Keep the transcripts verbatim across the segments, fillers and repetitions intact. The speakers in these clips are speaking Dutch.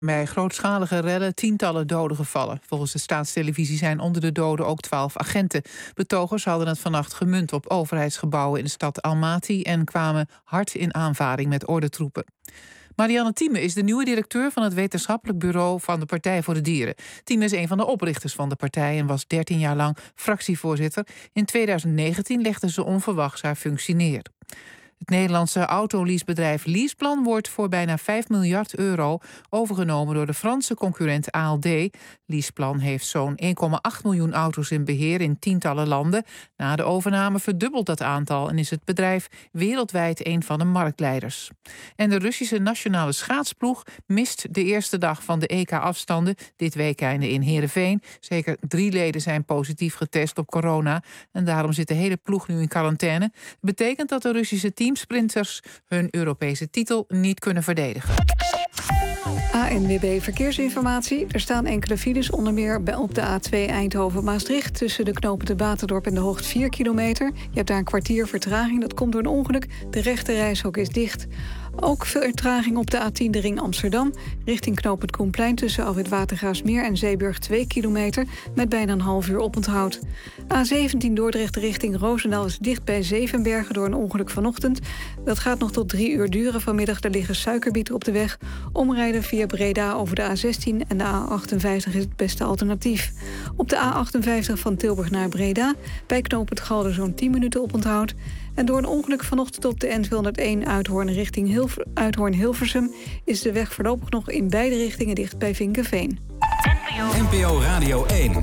Bij grootschalige rellen tientallen doden gevallen. Volgens de staatstelevisie zijn onder de doden ook twaalf agenten. Betogers hadden het vannacht gemunt op overheidsgebouwen in de stad Almaty en kwamen hard in aanvaring met ordentroepen. Marianne Thieme is de nieuwe directeur van het wetenschappelijk bureau van de Partij voor de Dieren. Thieme is een van de oprichters van de partij en was dertien jaar lang fractievoorzitter. In tweeduizend negentien legde ze onverwachts haar functie neer. Het Nederlandse autoleasebedrijf Leaseplan wordt voor bijna vijf miljard euro overgenomen door de Franse concurrent A L D. Leaseplan heeft zo'n één komma acht miljoen auto's in beheer in tientallen landen. Na de overname verdubbelt dat aantal en is het bedrijf wereldwijd een van de marktleiders. En de Russische nationale schaatsploeg mist de eerste dag van de E K-afstanden dit weekende in Heerenveen. Zeker drie leden zijn positief getest op corona en daarom zit de hele ploeg nu in quarantaine. Dat betekent dat de Russische team sprinters hun Europese titel niet kunnen verdedigen. A N W B Verkeersinformatie. Er staan enkele files, onder meer op de A twee Eindhoven-Maastricht... tussen de knopen de Baterdorp en de Hoogt vier kilometer. Je hebt daar een kwartier vertraging, dat komt door een ongeluk. De rechte reishok is dicht. Ook veel vertraging op de A tien de ring Amsterdam. Richting knoop het Koenplein tussen Afrit Watergraafsmeer en Zeeburg twee kilometer... met bijna een half uur oponthoud. A zeventien Dordrecht richting Roosendaal is dicht bij Zevenbergen door een ongeluk vanochtend. Dat gaat nog tot drie uur duren vanmiddag. Er liggen suikerbieten op de weg. Omrijden via Breda over de A zestien en de A achtenvijftig is het beste alternatief. Op de A achtenvijftig van Tilburg naar Breda... bij knoop het Galder zo'n tien minuten oponthoud. En door een ongeluk vanochtend op de N tweehonderdéén Uithoorn richting Hilv- Uithoorn-Hilversum... is de weg voorlopig nog in beide richtingen dicht bij Vinkenveen. N P O Radio één.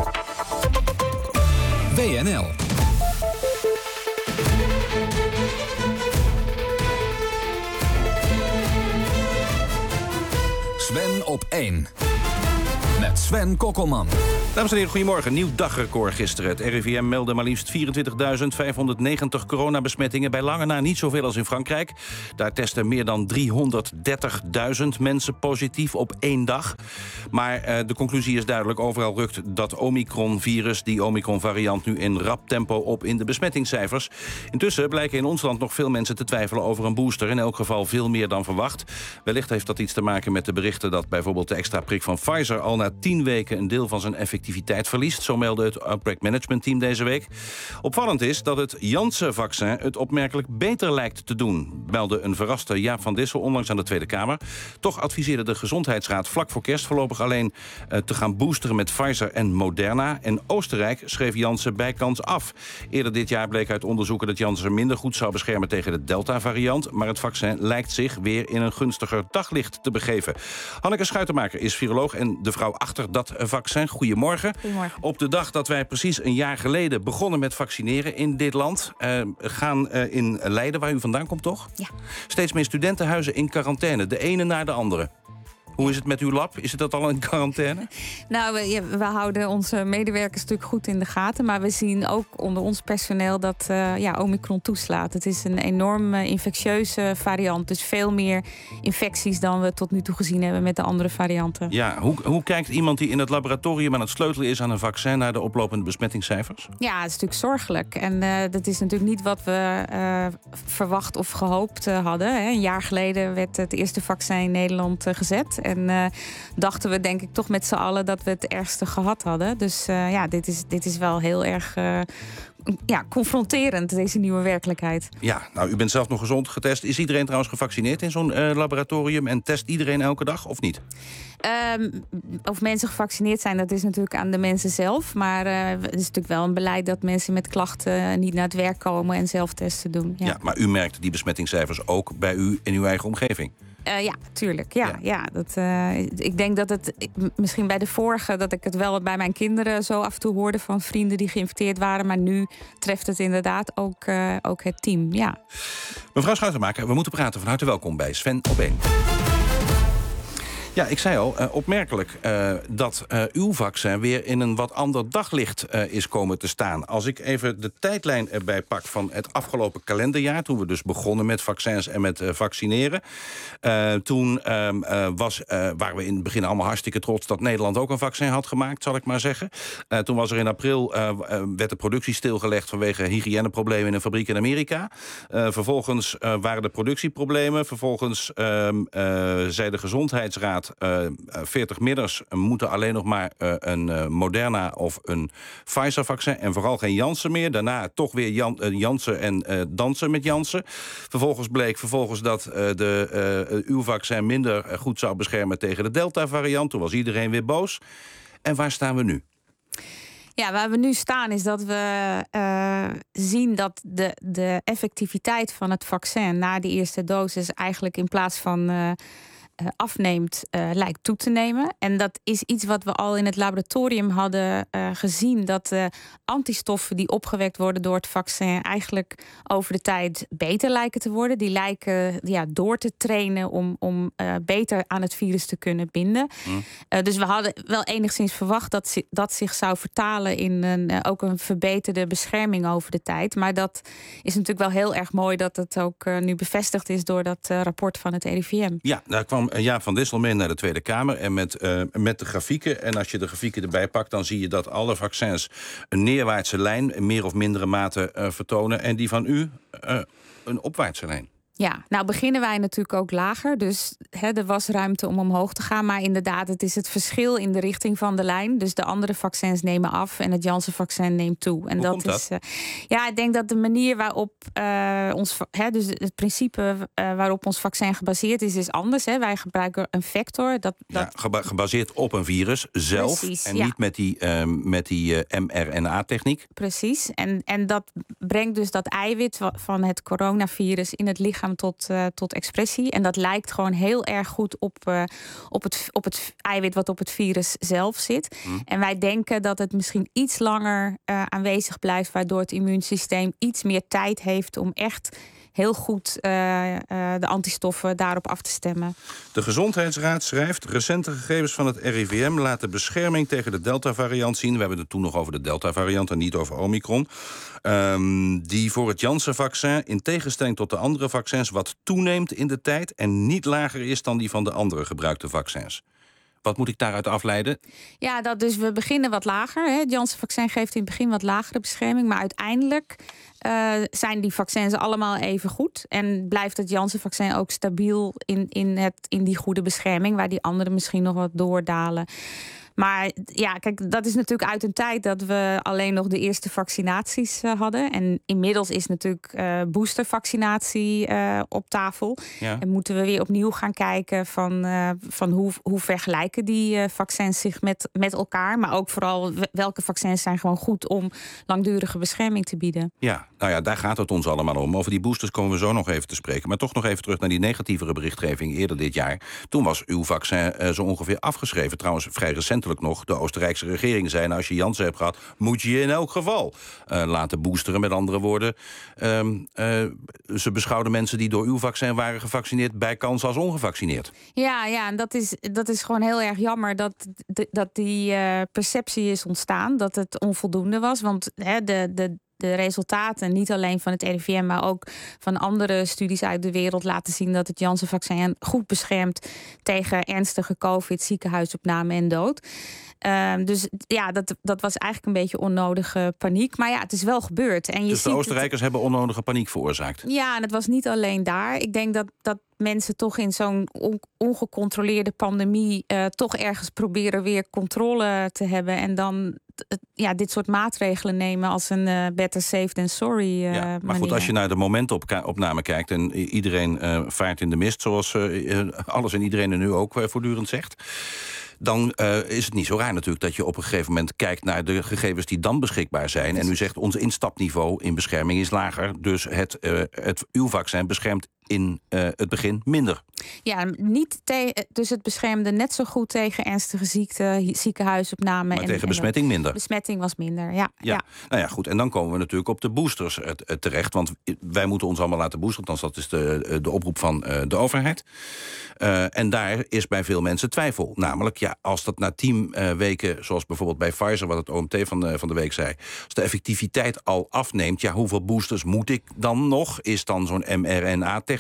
W N L. Sven op één. Met Sven Kokkelman. Dames en heren, goedemorgen. Nieuw dagrecord gisteren. Het R I V M meldde maar liefst vierentwintigduizend vijfhonderdnegentig coronabesmettingen. Bij lange na niet zoveel als in Frankrijk. Daar testen meer dan driehonderddertigduizend mensen positief op één dag. Maar uh, de conclusie is duidelijk. Overal rukt dat Omicron-virus, die Omicron-variant... nu in rap tempo op in de besmettingscijfers. Intussen blijken in ons land nog veel mensen te twijfelen over een booster. In elk geval veel meer dan verwacht. Wellicht heeft dat iets te maken met de berichten... dat bijvoorbeeld de extra prik van Pfizer al na tien weken... een deel van zijn effectiviteit verliest. Zo meldde het Outbreak Management Team deze week. Opvallend is dat het Janssen-vaccin het opmerkelijk beter lijkt te doen, meldde een verraste Jaap van Dissel onlangs aan de Tweede Kamer. Toch adviseerde de Gezondheidsraad vlak voor kerst voorlopig alleen uh, te gaan boosteren met Pfizer en Moderna. En Oostenrijk schreef Janssen bijkans af. Eerder dit jaar bleek uit onderzoeken dat Janssen minder goed zou beschermen tegen de Delta-variant. Maar het vaccin lijkt zich weer in een gunstiger daglicht te begeven. Hanneke Schuitenmaker is viroloog en de vrouw achter dat vaccin. Goedemorgen. Goedemorgen. Op de dag dat wij precies een jaar geleden begonnen met vaccineren in dit land... Uh, gaan uh, in Leiden, waar u vandaan komt, toch? Ja. Steeds meer studentenhuizen in quarantaine. De ene na de andere. Hoe is het met uw lab? Is het dat al in quarantaine? Nou, we, ja, we houden onze medewerkers natuurlijk goed in de gaten. Maar we zien ook onder ons personeel dat uh, ja, Omicron toeslaat. Het is een enorm uh, infectieuze variant. Dus veel meer infecties dan we tot nu toe gezien hebben met de andere varianten. Ja, hoe, hoe kijkt iemand die in het laboratorium aan het sleutelen is aan een vaccin... naar de oplopende besmettingscijfers? Ja, het is natuurlijk zorgelijk. En uh, dat is natuurlijk niet wat we uh, verwacht of gehoopt uh, hadden. Hè. Een jaar geleden werd het eerste vaccin in Nederland uh, gezet... En uh, dachten we denk ik toch met z'n allen dat we het ergste gehad hadden. Dus uh, ja, dit is, dit is wel heel erg uh, ja, confronterend, deze nieuwe werkelijkheid. Ja, nou, u bent zelf nog gezond getest. Is iedereen trouwens gevaccineerd in zo'n uh, laboratorium? En test iedereen elke dag of niet? Um, of mensen gevaccineerd zijn, dat is natuurlijk aan de mensen zelf. Maar uh, het is natuurlijk wel een beleid dat mensen met klachten niet naar het werk komen en zelftesten doen. Ja, ja, maar u merkt die besmettingscijfers ook bij u in uw eigen omgeving? Uh, ja, tuurlijk. Ja, ja. ja dat, uh, ik denk dat het, ik, misschien bij de vorige... dat ik het wel bij mijn kinderen zo af en toe hoorde... van vrienden die geïnfecteerd waren. Maar nu treft het inderdaad ook, uh, ook het team, ja. Mevrouw Schuitenmaker, we moeten praten. Van harte welkom bij Sven op één. Ja, ik zei al, uh, opmerkelijk uh, dat uh, uw vaccin weer in een wat ander daglicht uh, is komen te staan. Als ik even de tijdlijn erbij pak van het afgelopen kalenderjaar... toen we dus begonnen met vaccins en met uh, vaccineren... Uh, toen uh, uh, was, uh, waren we in het begin allemaal hartstikke trots... dat Nederland ook een vaccin had gemaakt, zal ik maar zeggen. Uh, toen was er in april, uh, uh, werd de productie stilgelegd... vanwege hygiëneproblemen in een fabriek in Amerika. Uh, vervolgens uh, waren er productieproblemen. Vervolgens uh, uh, zei de Gezondheidsraad... dat uh, veertig-midders moeten alleen nog maar uh, een uh, Moderna of een Pfizer-vaccin... en vooral geen Janssen meer. Daarna toch weer Jan, uh, Janssen en uh, dansen met Janssen. Vervolgens bleek vervolgens dat uh, de, uh, uw vaccin minder goed zou beschermen tegen de Delta-variant. Toen was iedereen weer boos. En waar staan we nu? Ja, waar we nu staan is dat we uh, zien dat de, de effectiviteit van het vaccin na die eerste dosis eigenlijk in plaats van uh, uh, afneemt, uh, lijkt toe te nemen. En dat is iets wat we al in het laboratorium hadden uh, gezien, dat de antistoffen die opgewekt worden door het vaccin eigenlijk over de tijd beter lijken te worden. Die lijken ja, door te trainen om, om uh, beter aan het virus te kunnen binden. Mm. Uh, dus we hadden wel enigszins verwacht dat dat zich zou vertalen in een, uh, ook een verbeterde bescherming over de tijd. Maar dat is natuurlijk wel heel erg mooi dat het ook uh, nu bevestigd is door dat uh, rapport van het R I V M. Ja, daar kwam Jaap van Dissel mee naar de Tweede Kamer en met, uh, met de grafieken. En als je de grafieken erbij pakt, dan zie je dat alle vaccins een neerwaartse lijn in meer of mindere mate uh, vertonen. En die van u uh, een opwaartse lijn. Ja, nou beginnen wij natuurlijk ook lager. Dus hè, er was ruimte om omhoog te gaan. Maar inderdaad, het is het verschil in de richting van de lijn. Dus de andere vaccins nemen af en het Janssen-vaccin neemt toe. En Hoe dat komt dat? is. Uh, ja, ik denk dat de manier waarop uh, ons, hè, dus het principe uh, waarop ons vaccin gebaseerd is, is anders. Hè. Wij gebruiken een vector. Dat, dat... Ja, geba- gebaseerd op een virus zelf. Precies, en ja. niet met die, uh, met die uh, M R N A-techniek. Precies. En, en dat brengt dus dat eiwit van het coronavirus in het lichaam tot, uh, tot expressie. En dat lijkt gewoon heel erg goed op, uh, op, het, op het eiwit wat op het virus zelf zit. Mm. En wij denken dat het misschien iets langer uh, aanwezig blijft, waardoor het immuunsysteem iets meer tijd heeft om echt heel goed uh, uh, de antistoffen daarop af te stemmen. De Gezondheidsraad schrijft: recente gegevens van het R I V M laten bescherming tegen de Delta-variant zien. We hebben het toen nog over de Delta-variant en niet over Omicron. Um, die voor het Janssen-vaccin in tegenstelling tot de andere vaccins wat toeneemt in de tijd en niet lager is dan die van de andere gebruikte vaccins. Wat moet ik daaruit afleiden? Ja, dat dus we beginnen wat lager. Hè. Het Janssen-vaccin geeft in het begin wat lagere bescherming. Maar uiteindelijk uh, zijn die vaccins allemaal even goed. En blijft het Janssen-vaccin ook stabiel in, in, het, in die goede bescherming, waar die anderen misschien nog wat doordalen. Maar ja, kijk, dat is natuurlijk uit een tijd dat we alleen nog de eerste vaccinaties uh, hadden. En inmiddels is natuurlijk uh, boostervaccinatie uh, op tafel. Ja. En moeten we weer opnieuw gaan kijken van, uh, van hoe, hoe vergelijken die uh, vaccins zich met, met elkaar. Maar ook vooral welke vaccins zijn gewoon goed om langdurige bescherming te bieden. Ja, nou ja, daar gaat het ons allemaal om. Over die boosters komen we zo nog even te spreken. Maar toch nog even terug naar die negatievere berichtgeving eerder dit jaar. Toen was uw vaccin uh, zo ongeveer afgeschreven. Trouwens, vrij recentelijk nog. De Oostenrijkse regering zei, nou, als je Janssen hebt gehad, moet je je in elk geval uh, laten boosteren. Met andere woorden, um, uh, ze beschouwden mensen die door uw vaccin waren gevaccineerd bij kans als ongevaccineerd. Ja, ja, en dat is, dat is gewoon heel erg jammer dat, de, dat die uh, perceptie is ontstaan, dat het onvoldoende was. Want hè, de, de De resultaten, niet alleen van het R I V M, maar ook van andere studies uit de wereld, laten zien dat het Janssen-vaccin goed beschermt tegen ernstige COVID, ziekenhuisopname en dood. Uh, dus ja, dat, dat was eigenlijk een beetje onnodige paniek. Maar ja, het is wel gebeurd. En je dus de ziet Oostenrijkers het... hebben onnodige paniek veroorzaakt? Ja, en het was niet alleen daar. Ik denk dat, dat mensen toch in zo'n on- ongecontroleerde pandemie uh, toch ergens proberen weer controle te hebben. En dan ja, dit soort maatregelen nemen als een uh, better safe than sorry uh, ja, maar manier. goed, als je naar de momentopname kijkt en iedereen uh, vaart in de mist, zoals uh, alles en iedereen er nu ook uh, voortdurend zegt, dan uh, is het niet zo raar natuurlijk dat je op een gegeven moment kijkt naar de gegevens die dan beschikbaar zijn. En u zegt, ons instapniveau in bescherming is lager. Dus het, uh, het uw vaccin beschermt in uh, het begin minder. Ja, niet te- dus het beschermde net zo goed tegen ernstige ziekte, ziekenhuisopname. Maar en, tegen en besmetting minder. Besmetting was minder, ja, ja. ja. Nou ja, goed. En dan komen we natuurlijk op de boosters uh, terecht. Want wij moeten ons allemaal laten boosteren. Althans, dat is de, de oproep van uh, de overheid. Uh, en daar is bij veel mensen twijfel. Namelijk, ja, als dat na tien uh, weken, zoals bijvoorbeeld bij Pfizer, wat het O M T van de, van de week zei, als de effectiviteit al afneemt, ja, hoeveel boosters moet ik dan nog? Is dan zo'n M R N A-techniek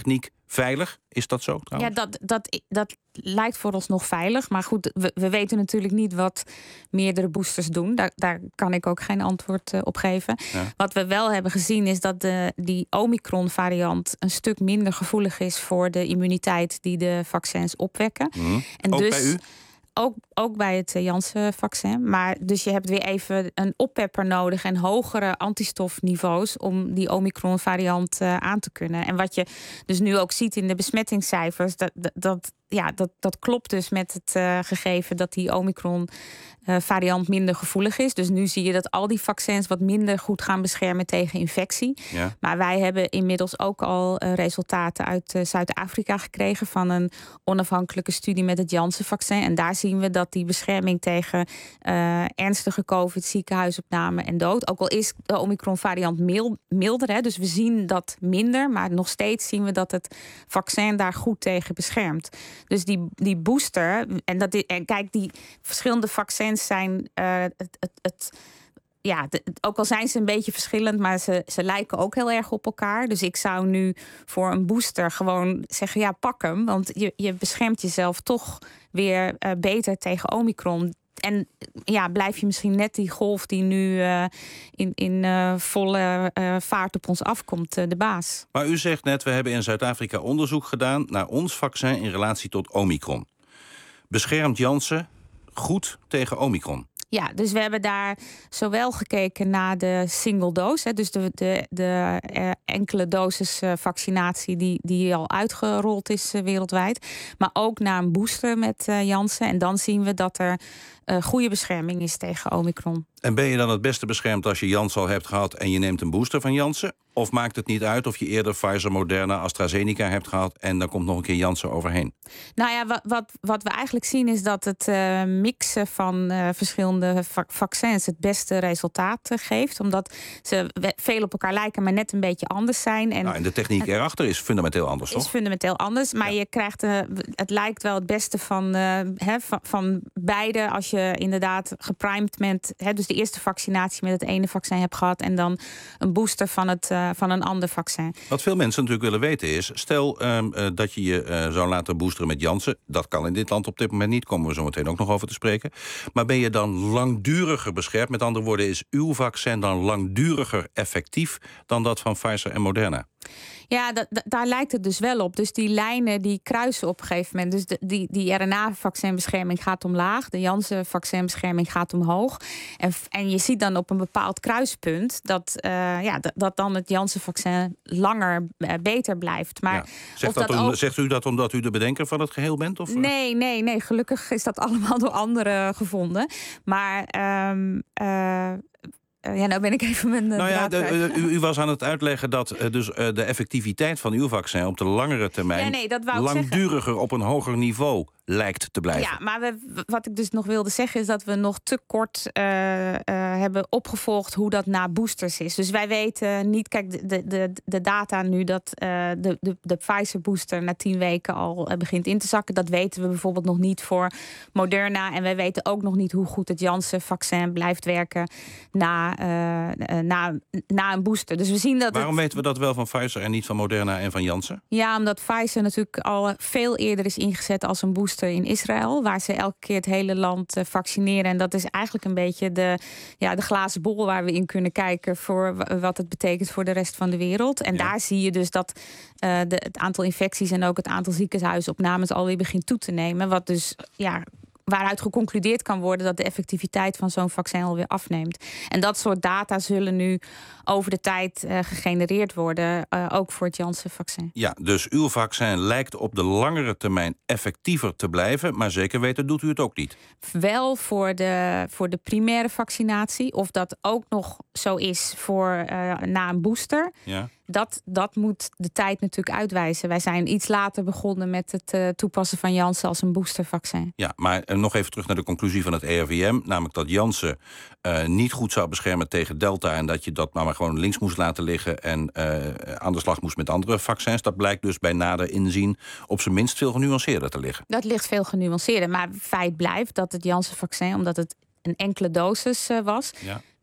Veilig, is dat zo trouwens? Ja, dat, dat, dat lijkt voor ons nog veilig. Maar goed, we, we weten natuurlijk niet wat meerdere boosters doen. Daar, daar kan ik ook geen antwoord uh, op geven. Ja. Wat we wel hebben gezien is dat de, die Omicron-variant een stuk minder gevoelig is voor de immuniteit die de vaccins opwekken. Mm. En ook dus, bij u? Ook, ook bij het Janssen-vaccin. Maar dus je hebt weer even een oppepper nodig en hogere antistofniveaus om die Omicron-variant uh, aan te kunnen. En wat je dus nu ook ziet in de besmettingscijfers, dat, dat, dat, ja, dat, dat klopt dus met het uh, gegeven dat die Omicron Uh, variant minder gevoelig is. Dus nu zie je dat al die vaccins wat minder goed gaan beschermen tegen infectie. Ja. Maar wij hebben inmiddels ook al uh, resultaten uit uh, Zuid-Afrika gekregen van een onafhankelijke studie met het Janssen-vaccin. En daar zien we dat die bescherming tegen uh, ernstige COVID, ziekenhuisopname en dood, ook al is de Omicron-variant mild, milder, hè, dus we zien dat minder, maar nog steeds zien we dat het vaccin daar goed tegen beschermt. Dus die, die booster, en, dat, en kijk, die verschillende vaccins zijn uh, het, het, het, ja, de, ook al zijn ze een beetje verschillend, maar ze, ze lijken ook heel erg op elkaar. Dus ik zou nu voor een booster gewoon zeggen, ja, pak hem. Want je, je beschermt jezelf toch weer uh, beter tegen Omicron. En ja, blijf je misschien net die golf die nu uh, in, in uh, volle uh, vaart op ons afkomt, uh, de baas. Maar u zegt net, we hebben in Zuid-Afrika onderzoek gedaan naar ons vaccin in relatie tot Omicron. Beschermt Janssen goed tegen Omicron? Ja, dus we hebben daar zowel gekeken naar de single dose, hè, dus de, de, de uh, enkele dosis uh, vaccinatie die, die al uitgerold is uh, wereldwijd, maar ook naar een booster met uh, Janssen. En dan zien we dat er uh, goede bescherming is tegen Omicron. En ben je dan het beste beschermd als je Janssen al hebt gehad en je neemt een booster van Janssen? Of maakt het niet uit of je eerder Pfizer, Moderna, AstraZeneca hebt gehad en dan komt nog een keer Janssen overheen? Nou ja, wat, wat, wat we eigenlijk zien is dat het uh, mixen van uh, verschillende va- vaccins het beste resultaat uh, geeft. Omdat ze veel op elkaar lijken, maar net een beetje anders zijn. En, nou, en de techniek uh, erachter is fundamenteel anders, toch? Is fundamenteel anders, maar ja. je krijgt uh, het lijkt wel het beste van, uh, he, van, van beide als je inderdaad geprimed bent. He, dus de eerste vaccinatie met het ene vaccin hebt gehad en dan een booster van, het, uh, van een ander vaccin. Wat veel mensen natuurlijk willen weten is, stel um, uh, dat je je uh, zou laten boosteren met Janssen. Dat kan in dit land op dit moment niet, komen we zo meteen ook nog over te spreken. Maar ben je dan langduriger beschermd? Met andere woorden, is uw vaccin dan langduriger effectief dan dat van Pfizer en Moderna? Ja, da- da- daar lijkt het dus wel op. Dus die lijnen die kruisen op een gegeven moment. Dus de, die, die R N A-vaccinbescherming gaat omlaag. De Janssen-vaccinbescherming gaat omhoog. En, en je ziet dan op een bepaald kruispunt dat, uh, ja, d- dat dan het Janssen-vaccin langer uh, beter blijft. Maar ja. zegt, of dat dat om, ook... zegt u dat omdat u de bedenker van het geheel bent? Of? Nee, nee, nee. Gelukkig is dat allemaal door anderen gevonden. Maar... Um, uh, Ja, nou ben ik even mijn. Nou ja, de, u, u was aan het uitleggen dat uh, dus, uh, de effectiviteit van uw vaccin op de langere termijn ja, nee, dat wou ik langduriger zeggen. op een hoger niveau lijkt te blijven. Ja, maar we, wat ik dus nog wilde zeggen is dat we nog te kort uh, uh, hebben opgevolgd hoe dat na boosters is. Dus wij weten niet, kijk, de, de, de data nu dat uh, de, de, de Pfizer-booster na tien weken al uh, begint in te zakken. Dat weten we bijvoorbeeld nog niet voor Moderna. En wij weten ook nog niet hoe goed het Janssen-vaccin blijft werken na, uh, uh, na, na een booster. Dus we zien dat. Waarom het... weten we dat wel van Pfizer en niet van Moderna en van Janssen? Ja, omdat Pfizer natuurlijk al veel eerder is ingezet als een booster in Israël, waar ze elke keer het hele land uh, vaccineren. En dat is eigenlijk een beetje de, ja, de glazen bol waar we in kunnen kijken voor w- wat het betekent voor de rest van de wereld. En ja. daar zie je dus dat uh, de, het aantal infecties en ook het aantal ziekenhuisopnames alweer begint toe te nemen. Wat dus, ja, waaruit geconcludeerd kan worden dat de effectiviteit van zo'n vaccin alweer afneemt. En dat soort data zullen nu over de tijd uh, gegenereerd worden, uh, ook voor het Janssen-vaccin. Ja, dus uw vaccin lijkt op de langere termijn effectiever te blijven, maar zeker weten doet u het ook niet. Wel voor de, voor de primaire vaccinatie. Of dat ook nog zo is voor uh, na een booster. Ja. Dat, dat moet de tijd natuurlijk uitwijzen. Wij zijn iets later begonnen met het uh, toepassen van Janssen als een boostervaccin. Ja, maar uh, nog even terug naar de conclusie van het E R V M. Namelijk dat Janssen uh, niet goed zou beschermen tegen Delta en dat je dat maar, maar gewoon links moest laten liggen en uh, aan de slag moest met andere vaccins. Dat blijkt dus bij nader inzien op zijn minst veel genuanceerder te liggen. Dat ligt veel genuanceerder. Maar feit blijft dat het Janssen-vaccin, omdat het een enkele dosis uh, was, ja.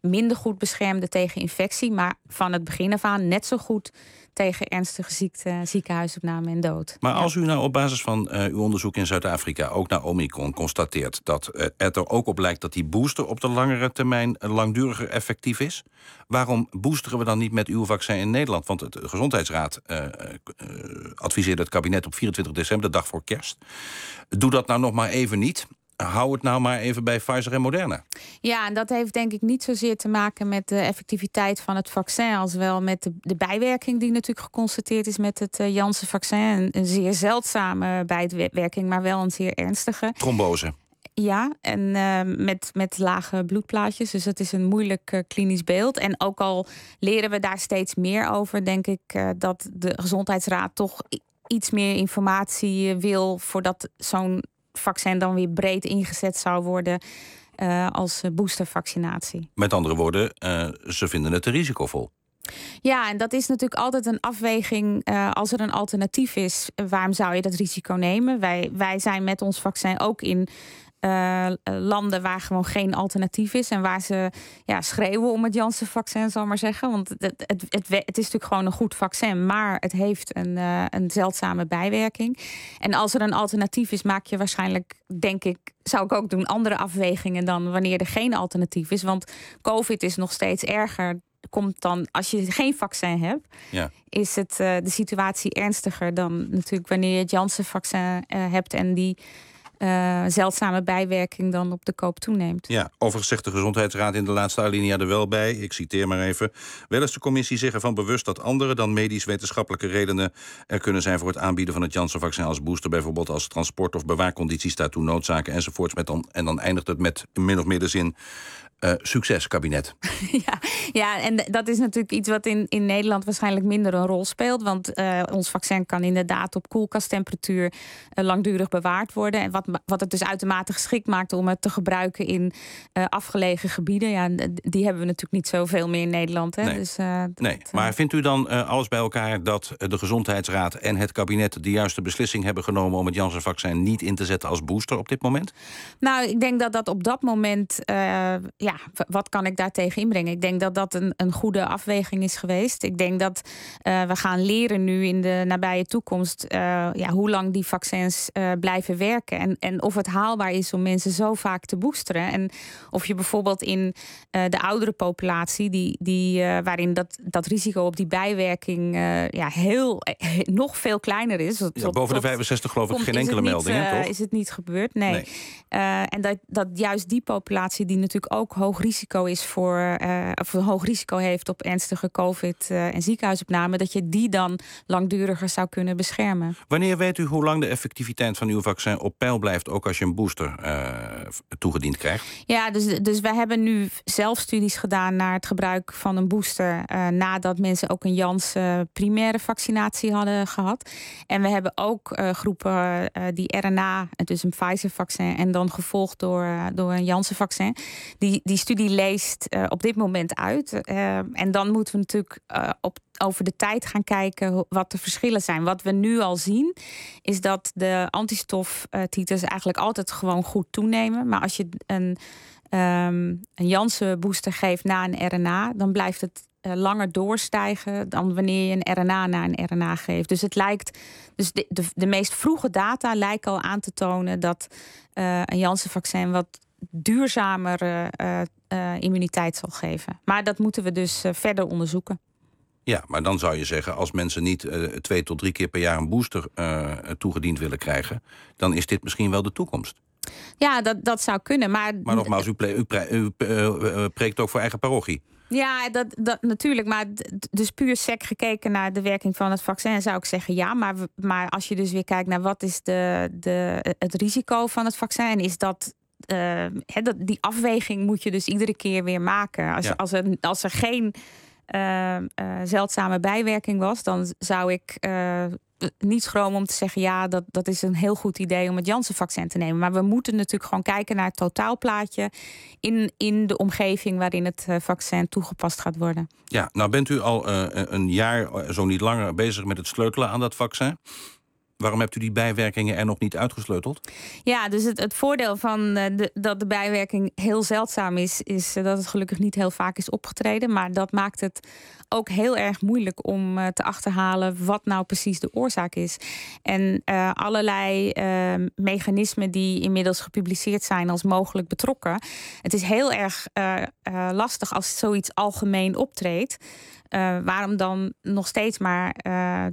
minder goed beschermde tegen infectie, maar van het begin af aan net zo goed tegen ernstige ziekte, ziekenhuisopname en dood. Maar ja. als u nou op basis van uh, uw onderzoek in Zuid-Afrika ook naar Omicron constateert dat uh, het er ook op lijkt dat die booster op de langere termijn uh, langduriger effectief is, waarom boosteren we dan niet met uw vaccin in Nederland? Want de Gezondheidsraad uh, uh, adviseerde het kabinet op vierentwintig december, de dag voor kerst. Doe dat nou nog maar even niet. Hou het nou maar even bij Pfizer en Moderna. Ja, en dat heeft denk ik niet zozeer te maken met de effectiviteit van het vaccin, als wel met de, de bijwerking die natuurlijk geconstateerd is met het uh, Janssen-vaccin. Een, een zeer zeldzame bijwerking, maar wel een zeer ernstige. Trombose. Ja, en uh, met, met lage bloedplaatjes. Dus het is een moeilijk uh, klinisch beeld. En ook al leren we daar steeds meer over, denk ik uh, dat de Gezondheidsraad toch iets meer informatie wil voordat zo'n vaccin dan weer breed ingezet zou worden uh, als boostervaccinatie. Met andere woorden, uh, ze vinden het te risicovol. Ja, en dat is natuurlijk altijd een afweging. Uh, als er een alternatief is, waarom zou je dat risico nemen? Wij, wij zijn met ons vaccin ook in Uh, landen waar gewoon geen alternatief is en waar ze ja, schreeuwen om het Janssen-vaccin, zal ik maar zeggen. Want het, het, het, het is natuurlijk gewoon een goed vaccin, maar het heeft een, uh, een zeldzame bijwerking. En als er een alternatief is, maak je waarschijnlijk, denk ik, zou ik ook doen, andere afwegingen dan wanneer er geen alternatief is. Want COVID is nog steeds erger. Komt dan, als je geen vaccin hebt, ja. is het uh, de situatie ernstiger dan natuurlijk wanneer je het Janssen-vaccin uh, hebt en die Uh, zeldzame bijwerking dan op de koop toeneemt. Ja, overigens zegt de Gezondheidsraad in de laatste alinea er wel bij, ik citeer maar even, wel is de commissie zich ervan bewust dat andere dan medisch-wetenschappelijke redenen er kunnen zijn voor het aanbieden van het Janssen-vaccin als booster, bijvoorbeeld als transport- of bewaarcondities daartoe noodzaken enzovoorts. Met dan, en dan eindigt het met min of meer de zin, Uh, succes, kabinet. Ja, ja, en dat is natuurlijk iets wat in, in Nederland waarschijnlijk minder een rol speelt. Want uh, ons vaccin kan inderdaad op koelkasttemperatuur uh, langdurig bewaard worden. En wat, wat het dus uitermate geschikt maakt om het te gebruiken in uh, afgelegen gebieden. Ja, die hebben we natuurlijk niet zoveel meer in Nederland. Hè? Nee. Dus, uh, dat, nee, maar vindt u dan uh, alles bij elkaar dat de Gezondheidsraad en het kabinet de juiste beslissing hebben genomen om het Janssen-vaccin niet in te zetten als booster op dit moment? Nou, ik denk dat dat op dat moment, uh, ja, wat kan ik daar tegen inbrengen? Ik denk dat dat een, een goede afweging is geweest. Ik denk dat uh, we gaan leren nu in de nabije toekomst uh, ja, hoe lang die vaccins uh, blijven werken. En, en of het haalbaar is om mensen zo vaak te boosteren. En of je bijvoorbeeld in uh, de oudere populatie, die, die, uh, waarin dat, dat risico op die bijwerking uh, ja, heel, uh, nog veel kleiner is. Tot, ja, boven de vijfenzestig geloof ik geen enkele melding, uh, toch? Is het niet gebeurd? Nee. nee. Uh, en dat, dat juist die populatie die natuurlijk ook hoog risico is voor, uh, of een hoog risico heeft op ernstige COVID uh, en ziekenhuisopname, dat je die dan langduriger zou kunnen beschermen. Wanneer weet u hoe lang de effectiviteit van uw vaccin op peil blijft, ook als je een booster uh, toegediend krijgt? Ja, dus, dus wij hebben nu zelf studies gedaan naar het gebruik van een booster uh, nadat mensen ook een Janssen primaire vaccinatie hadden gehad. En we hebben ook uh, groepen uh, die R N A, dus een Pfizer-vaccin, en dan gevolgd door, uh, door een Janssen-vaccin. Die, die studie leest uh, op dit moment uit. Uh, en dan moeten we natuurlijk uh, op, over de tijd gaan kijken wat de verschillen zijn. Wat we nu al zien, is dat de antistoftiters eigenlijk altijd gewoon goed toenemen. Maar als je een, um, een Janssen-booster geeft na een R N A, dan blijft het uh, langer doorstijgen dan wanneer je een R N A na een R N A geeft. Dus het lijkt, dus de, de, de meest vroege data lijken al aan te tonen dat uh, een Janssen-vaccin wat duurzamere uh, uh, immuniteit zal geven. Maar dat moeten we dus uh, verder onderzoeken. Ja, maar dan zou je zeggen, als mensen niet uh, twee tot drie keer per jaar een booster uh, toegediend willen krijgen, dan is dit misschien wel de toekomst. Ja, dat, dat zou kunnen. Maar, maar nogmaals, u, ple- u, pre- u uh, preekt ook voor eigen parochie. Ja, dat, dat natuurlijk. Maar dus puur sec gekeken naar de werking van het vaccin zou ik zeggen ja. Maar, maar als je dus weer kijkt naar wat is de, de, het risico van het vaccin, is dat Uh, he, dat, die afweging moet je dus iedere keer weer maken. Als, ja. als, er, als er geen uh, uh, zeldzame bijwerking was, dan zou ik uh, niet schromen om te zeggen ja, dat, dat is een heel goed idee om het Janssen-vaccin te nemen. Maar we moeten natuurlijk gewoon kijken naar het totaalplaatje in, in de omgeving waarin het uh, vaccin toegepast gaat worden. Ja, nou bent u al uh, een jaar, zo niet langer, bezig met het sleutelen aan dat vaccin. Waarom hebt u die bijwerkingen er nog niet uitgesleuteld? Ja, dus het, het voordeel van uh, de, dat de bijwerking heel zeldzaam is... is uh, dat het gelukkig niet heel vaak is opgetreden. Maar dat maakt het ook heel erg moeilijk om uh, te achterhalen... wat nou precies de oorzaak is. En uh, allerlei uh, mechanismen die inmiddels gepubliceerd zijn... als mogelijk betrokken. Het is heel erg uh, uh, lastig als zoiets algemeen optreedt. Uh, waarom dan nog steeds maar... Uh,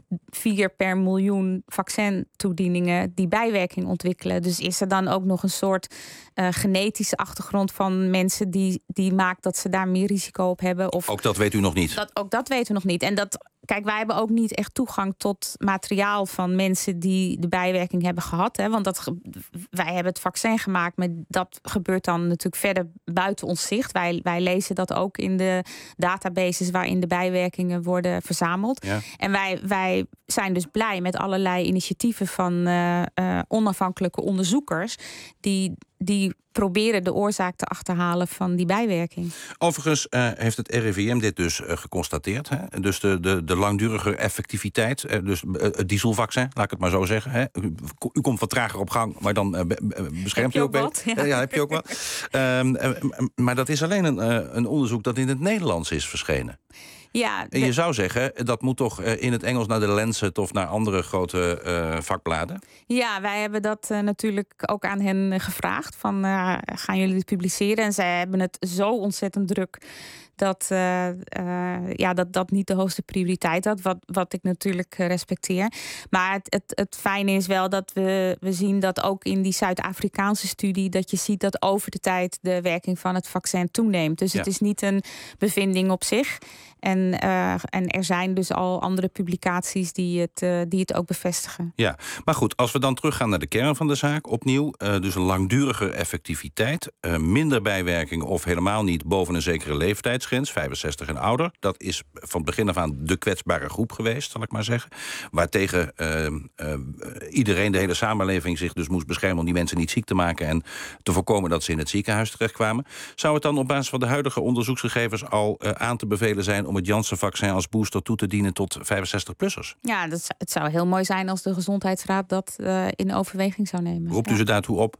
vier per miljoen vaccintoedieningen die bijwerking ontwikkelen. Dus is er dan ook nog een soort uh, genetische achtergrond van mensen die, die maakt dat ze daar meer risico op hebben? Of ook dat weet u nog niet? Dat, ook dat weten we nog niet. En dat, kijk, wij hebben ook niet echt toegang tot materiaal van mensen die de bijwerking hebben gehad. Hè, want dat, wij hebben het vaccin gemaakt, maar dat gebeurt dan natuurlijk verder buiten ons zicht. Wij, wij lezen dat ook in de databases waarin de bijwerkingen worden verzameld. Ja. En wij, wij zijn dus blij met allerlei initiatieven van uh, uh, onafhankelijke onderzoekers die, die proberen de oorzaak te achterhalen van die bijwerking. Overigens uh, heeft het R I V M dit dus uh, geconstateerd. Hè? Dus de, de, de langdurige effectiviteit, uh, dus uh, het dieselvaccin, laat ik het maar zo zeggen. Hè? U, u komt wat trager op gang, maar dan uh, beschermt u ook wat? Ja. Uh, ja, heb je ook wat. uh, uh, maar dat is alleen een, uh, een onderzoek dat in het Nederlands is verschenen. Ja, de... Je zou zeggen, dat moet toch in het Engels naar de Lancet of naar andere grote uh, vakbladen? Ja, wij hebben dat uh, natuurlijk ook aan hen gevraagd. Van, uh, gaan jullie dit publiceren? En zij hebben het zo ontzettend druk dat uh, uh, ja, dat, dat niet de hoogste prioriteit had. Wat, wat ik natuurlijk respecteer. Maar het, het, het fijne is wel dat we, we zien dat ook in die Zuid-Afrikaanse studie... dat je ziet dat over de tijd de werking van het vaccin toeneemt. Dus ja. Het is niet een bevinding op zich. En, uh, en er zijn dus al andere publicaties die het, uh, die het ook bevestigen. Ja, maar goed, als we dan teruggaan naar de kern van de zaak, opnieuw, uh, dus een langdurige effectiviteit, uh, minder bijwerkingen of helemaal niet boven een zekere leeftijdsgrens, vijfenzestig en ouder. Dat is van begin af aan de kwetsbare groep geweest, zal ik maar zeggen. Waartegen uh, uh, iedereen, de hele samenleving zich dus moest beschermen om die mensen niet ziek te maken en te voorkomen dat ze in het ziekenhuis terectkwamen. Zou het dan op basis van de huidige onderzoeksgegevens al uh, aan te bevelen zijn om het Janssen-vaccin als booster toe te dienen tot vijfenzestig-plussers? Ja, dat, het zou heel mooi zijn als de Gezondheidsraad dat uh, in overweging zou nemen. Roept u ja. ze daartoe op?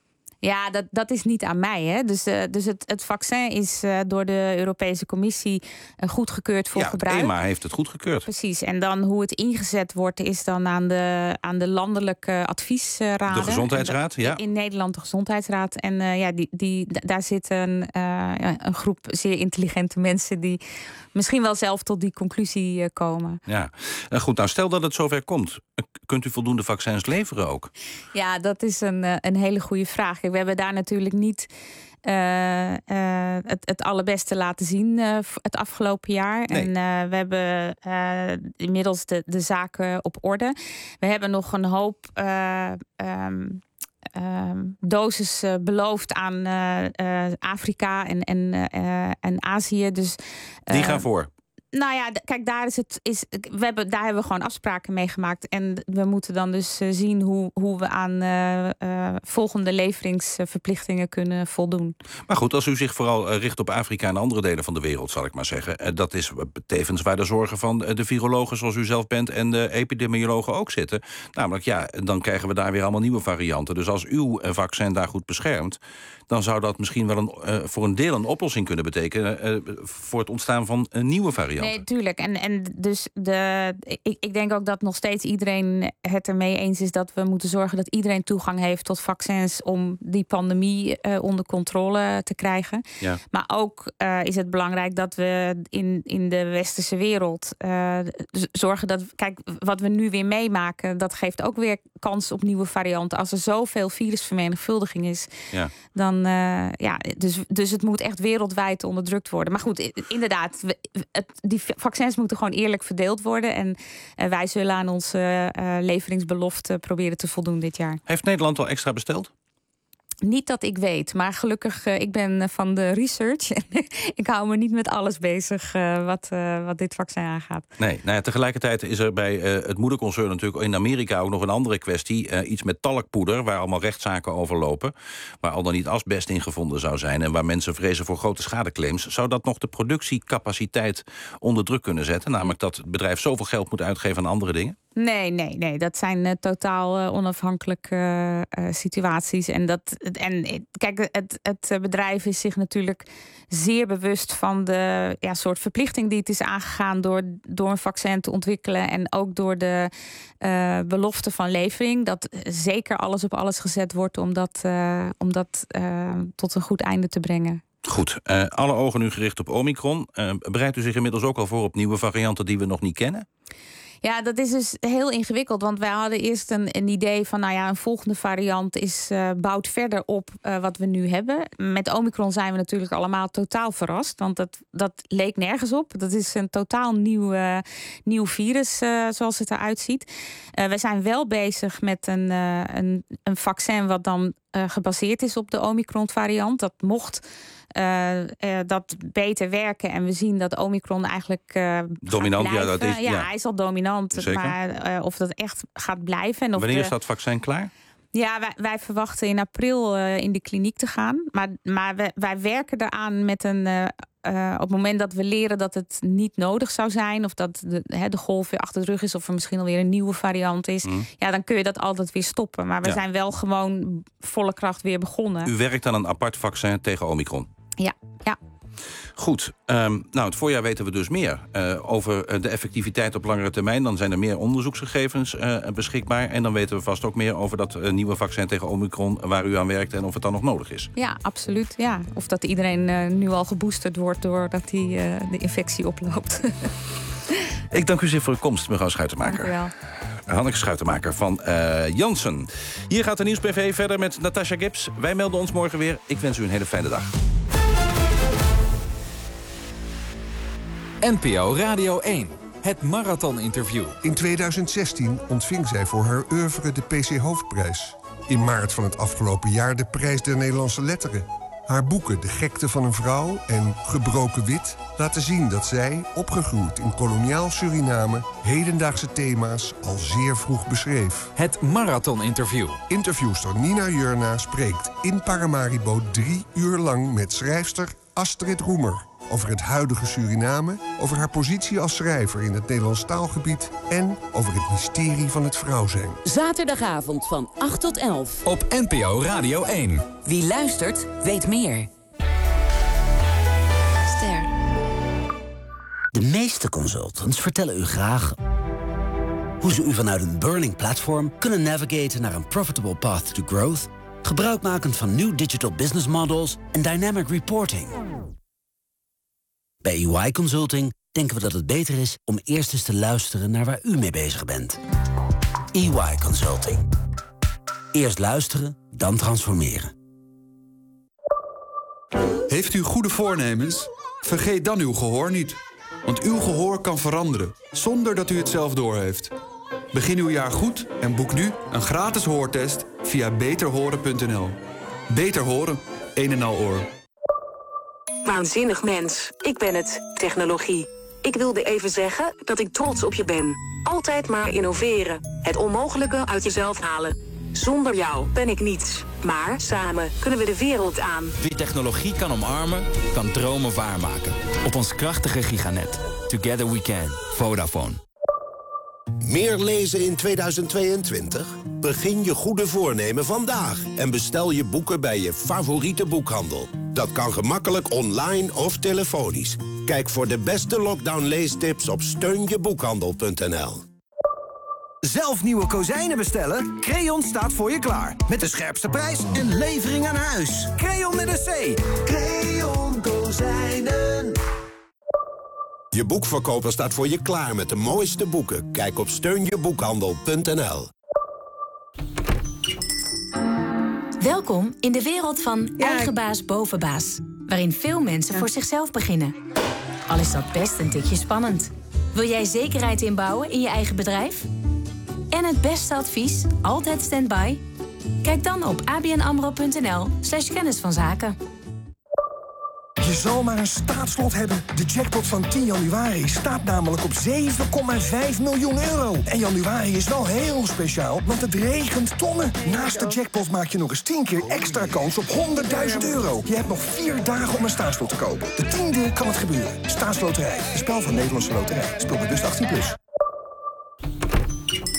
Ja, dat, dat is niet aan mij. Hè. Dus, uh, dus het, het vaccin is uh, door de Europese Commissie uh, goedgekeurd voor ja, gebruik. Ja, E M A heeft het goedgekeurd. Precies. En dan hoe het ingezet wordt is dan aan de, aan de landelijke adviesraden. De Gezondheidsraad, de, ja. In Nederland de Gezondheidsraad. En uh, ja, die, die, daar zitten uh, ja, een groep zeer intelligente mensen die misschien wel zelf tot die conclusie uh, komen. Ja, uh, goed. Nou, stel dat het zover komt. Kunt u voldoende vaccins leveren ook? Ja, dat is een, uh, een hele goede vraag. We hebben daar natuurlijk niet uh, uh, het, het allerbeste laten zien uh, het afgelopen jaar. Nee. En uh, we hebben uh, inmiddels de, de zaken op orde. We hebben nog een hoop Uh, um, Uh, dosis uh, beloofd aan uh, uh, Afrika en, en, uh, en Azië. Dus, uh, Die gaan voor? Nou ja, d- kijk, daar, is het, is, we hebben, daar hebben we gewoon afspraken mee gemaakt. En we moeten dan dus uh, zien hoe, hoe we aan uh, uh, volgende leveringsverplichtingen kunnen voldoen. Maar goed, als u zich vooral uh, richt op Afrika en andere delen van de wereld, zal ik maar zeggen. Uh, dat is tevens waar de zorgen van uh, de virologen zoals u zelf bent en de epidemiologen ook zitten. Namelijk, ja, dan krijgen we daar weer allemaal nieuwe varianten. Dus als uw uh, vaccin daar goed beschermt, dan zou dat misschien wel een, uh, voor een deel een oplossing kunnen betekenen uh, voor het ontstaan van een nieuwe variant. Nee, tuurlijk. En, en dus de, ik, ik denk ook dat nog steeds iedereen het ermee eens is dat we moeten zorgen dat iedereen toegang heeft tot vaccins om die pandemie uh, onder controle te krijgen. Ja. Maar ook uh, is het belangrijk dat we in, in de westerse wereld uh, zorgen dat, kijk, wat we nu weer meemaken, dat geeft ook weer kans op nieuwe varianten. Als er zoveel virusvermenigvuldiging is, ja. dan uh, ja, dus, dus het moet echt wereldwijd onderdrukt worden. Maar goed, inderdaad, het, die vaccins moeten gewoon eerlijk verdeeld worden. En uh, wij zullen aan onze uh, leveringsbelofte proberen te voldoen dit jaar. Heeft Nederland al extra besteld? Niet dat ik weet, maar gelukkig, uh, ik ben van de research. En ik hou me niet met alles bezig uh, wat, uh, wat dit vaccin aangaat. Nee, nou ja, tegelijkertijd is er bij uh, het moederconcern natuurlijk in Amerika ook nog een andere kwestie. Uh, iets met talkpoeder, waar allemaal rechtszaken over lopen. Waar al dan niet asbest in gevonden zou zijn en waar mensen vrezen voor grote schadeclaims. Zou dat nog de productiecapaciteit onder druk kunnen zetten? Namelijk dat het bedrijf zoveel geld moet uitgeven aan andere dingen? Nee, nee, nee. Dat zijn uh, totaal uh, onafhankelijke uh, uh, situaties. En, dat, en kijk, het, het bedrijf is zich natuurlijk zeer bewust van de ja, soort verplichting die het is aangegaan door, door een vaccin te ontwikkelen. En ook door de uh, belofte van levering. Dat zeker alles op alles gezet wordt om dat, uh, om dat uh, tot een goed einde te brengen. Goed, uh, alle ogen nu gericht op Omicron. Uh, bereidt u zich inmiddels ook al voor op nieuwe varianten die we nog niet kennen? Ja, dat is dus heel ingewikkeld. Want wij hadden eerst een, een idee van... nou ja, een volgende variant is, uh, bouwt verder op uh, wat we nu hebben. Met Omicron zijn we natuurlijk allemaal totaal verrast. Want dat, dat leek nergens op. Dat is een totaal nieuw, uh, nieuw virus, uh, zoals het eruit ziet. Uh, we zijn wel bezig met een, uh, een, een vaccin... wat dan uh, gebaseerd is op de Omicron-variant. Dat mocht... Uh, uh, dat beter werken. En we zien dat Omicron eigenlijk uh, dominant, ja, dat is, ja, ja, hij is al dominant. Zeker. Maar uh, of dat echt gaat blijven. En of Wanneer de, is dat vaccin klaar? Ja, wij, wij verwachten in april uh, in de kliniek te gaan. Maar, maar wij, wij werken eraan met een... Uh, uh, op het moment dat we leren dat het niet nodig zou zijn... of dat de, he, de golf weer achter de rug is... of er misschien alweer een nieuwe variant is... Mm. ja, dan kun je dat altijd weer stoppen. Maar we ja. zijn wel gewoon volle kracht weer begonnen. U werkt aan een apart vaccin tegen Omicron? Ja, ja. Goed, um, nou, het voorjaar weten we dus meer uh, over de effectiviteit op langere termijn. Dan zijn er meer onderzoeksgegevens uh, beschikbaar. En dan weten we vast ook meer over dat uh, nieuwe vaccin tegen Omicron... waar u aan werkt en of het dan nog nodig is. Ja, absoluut. Ja. Of dat iedereen uh, nu al geboosterd wordt doordat hij uh, de infectie oploopt. Ik dank u zeer voor uw komst, mevrouw Schuitenmaker. Dank u wel. Hanneke Schuitenmaker van uh, Janssen. Hier gaat de Nieuws-P V verder met Natasha Gibbs. Wij melden ons morgen weer. Ik wens u een hele fijne dag. N P O Radio één, het Marathon-interview. In tweeduizend zestien ontving zij voor haar oeuvre de P C Hoofdprijs. In maart van het afgelopen jaar de Prijs der Nederlandse Letteren. Haar boeken De Gekte van een Vrouw en Gebroken Wit laten zien dat zij, opgegroeid in koloniaal Suriname, hedendaagse thema's al zeer vroeg beschreef. Het Marathon-interview. Interviewster Nina Jurna spreekt in Paramaribo drie uur lang met schrijfster Astrid Roemer over het huidige Suriname, over haar positie als schrijver in het Nederlands taalgebied en over het mysterie van het vrouw zijn. Zaterdagavond van acht tot elf. Op N P O Radio één. Wie luistert, weet meer. Ster. De meeste consultants vertellen u graag hoe ze u vanuit een burning platform kunnen navigaten naar een profitable path to growth, gebruikmakend van new digital business models en dynamic reporting. Bij E Y Consulting denken we dat het beter is om eerst eens te luisteren naar waar u mee bezig bent. E Y Consulting. Eerst luisteren, dan transformeren. Heeft u goede voornemens? Vergeet dan uw gehoor niet. Want uw gehoor kan veranderen, zonder dat u het zelf doorheeft. Begin uw jaar goed en boek nu een gratis hoortest via beter horen punt n l. Beter horen, een en al oor. Waanzinnig mens, ik ben het, technologie. Ik wilde even zeggen dat ik trots op je ben. Altijd maar innoveren, het onmogelijke uit jezelf halen. Zonder jou ben ik niets. Maar samen kunnen we de wereld aan. Wie technologie kan omarmen, kan dromen waarmaken. Op ons krachtige giganet. Together we can. Vodafone. Meer lezen in tweeduizend tweeëntwintig? Begin je goede voornemen vandaag en bestel je boeken bij je favoriete boekhandel. Dat kan gemakkelijk online of telefonisch. Kijk voor de beste lockdown-leestips op steun je boekhandel punt n l. Zelf nieuwe kozijnen bestellen? Creon staat voor je klaar. Met de scherpste prijs en levering aan huis. Creon met een C. Creon Kozijnen. Je boekverkoper staat voor je klaar met de mooiste boeken. Kijk op steun je boekhandel punt n l. Welkom in de wereld van eigen baas boven baas. Waarin veel mensen voor zichzelf beginnen. Al is dat best een tikje spannend. Wil jij zekerheid inbouwen in je eigen bedrijf? En het beste advies, altijd standby? Kijk dan op a b n amro punt n l slash kennis van zaken. Je zal maar een staatslot hebben. De jackpot van tien januari staat namelijk op zeven komma vijf miljoen euro. En januari is wel heel speciaal, want het regent tonnen. Naast de jackpot maak je nog eens tien keer extra kans op honderdduizend euro. Je hebt nog vier dagen om een staatslot te kopen. De tiende kan het gebeuren. Staatsloterij. Een spel van Nederlandse Loterij. Speel bewust achttien plus.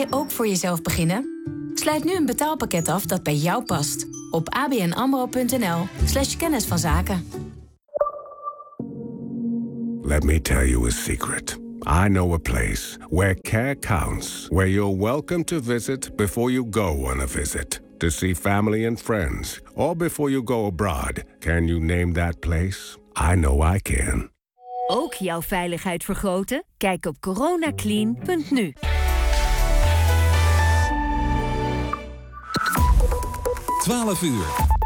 jij ook voor jezelf beginnen? Sluit nu een betaalpakket af dat bij jou past. Op abnamro.nl slash kennis van zaken. Let me tell you a secret. I know a place where care counts, where you're welcome to visit before you go on a visit. To see family and friends, or before you go abroad. Can you name that place? I know I can. Ook jouw veiligheid vergroten? Kijk op coronaclean punt nu. twaalf uur.